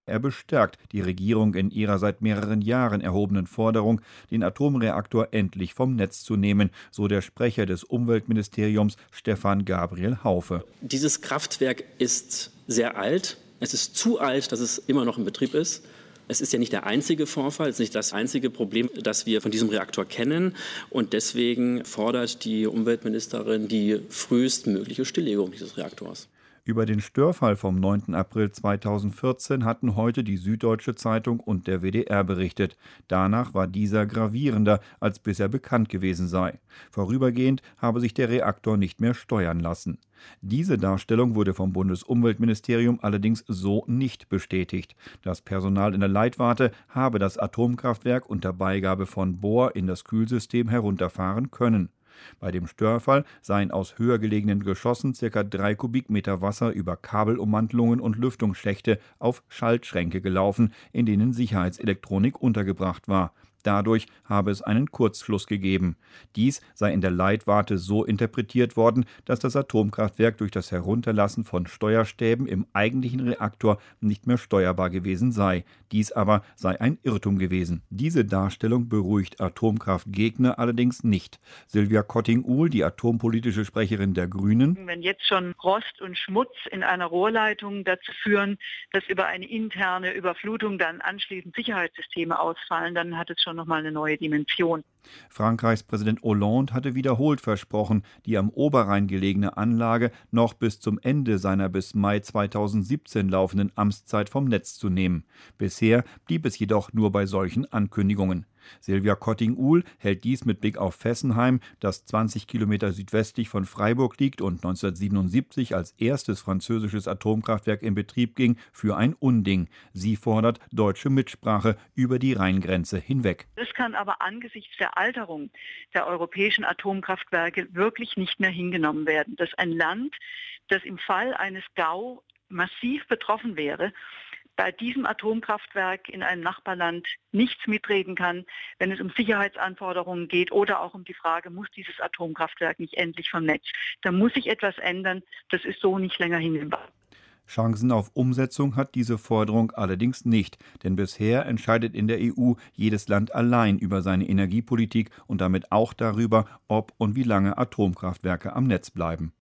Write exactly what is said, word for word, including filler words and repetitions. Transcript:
Er bestärkt die Regierung in ihrer seit mehreren Jahren erhobenen Forderung, den Atomreaktor endlich vom Netz zu nehmen, so der Sprecher des Umweltministeriums Stefan Gabriel Haufe. Dieses Kraftwerk ist sehr alt. Es ist zu alt, dass es immer noch in Betrieb ist. Es ist ja nicht der einzige Vorfall, es ist nicht das einzige Problem, das wir von diesem Reaktor kennen. Und deswegen fordert die Umweltministerin die frühestmögliche Stilllegung dieses Reaktors. Über den Störfall vom neunten April zweitausendvierzehn hatten heute die Süddeutsche Zeitung und der W D R berichtet. Danach war dieser gravierender, als bisher bekannt gewesen sei. Vorübergehend habe sich der Reaktor nicht mehr steuern lassen. Diese Darstellung wurde vom Bundesumweltministerium allerdings so nicht bestätigt. Das Personal in der Leitwarte habe das Atomkraftwerk unter Beigabe von Bohr in das Kühlsystem herunterfahren können. Bei dem Störfall seien aus höher gelegenen Geschossen ca. drei Kubikmeter Wasser über Kabelummantelungen und Lüftungsschächte auf Schaltschränke gelaufen, in denen Sicherheitselektronik untergebracht war. Dadurch habe es einen Kurzschluss gegeben. Dies sei in der Leitwarte so interpretiert worden, dass das Atomkraftwerk durch das Herunterlassen von Steuerstäben im eigentlichen Reaktor nicht mehr steuerbar gewesen sei. Dies aber sei ein Irrtum gewesen. Diese Darstellung beruhigt Atomkraftgegner allerdings nicht. Sylvia Kotting-Uhl, die atompolitische Sprecherin der Grünen: Wenn jetzt schon Rost und Schmutz in einer Rohrleitung dazu führen, dass über eine interne Überflutung dann anschließend Sicherheitssysteme ausfallen, dann hat es schon nochmal eine neue Dimension. Frankreichs Präsident Hollande hatte wiederholt versprochen, die am Oberrhein gelegene Anlage noch bis zum Ende seiner bis Mai zweitausendsiebzehn laufenden Amtszeit vom Netz zu nehmen. Bisher blieb es jedoch nur bei solchen Ankündigungen. Sylvia Kotting-Uhl hält dies mit Blick auf Fessenheim, das zwanzig Kilometer südwestlich von Freiburg liegt und neunzehnhundertsiebenundsiebzig als erstes französisches Atomkraftwerk in Betrieb ging, für ein Unding. Sie fordert deutsche Mitsprache über die Rheingrenze hinweg. Das kann aber angesichts der Alterung der europäischen Atomkraftwerke wirklich nicht mehr hingenommen werden, dass ein Land, das im Fall eines GAU massiv betroffen wäre, bei diesem Atomkraftwerk in einem Nachbarland nichts mitreden kann, wenn es um Sicherheitsanforderungen geht oder auch um die Frage, muss dieses Atomkraftwerk nicht endlich vom Netz? Da muss sich etwas ändern, das ist so nicht länger hinnehmbar. Chancen auf Umsetzung hat diese Forderung allerdings nicht, denn bisher entscheidet in der E U jedes Land allein über seine Energiepolitik und damit auch darüber, ob und wie lange Atomkraftwerke am Netz bleiben.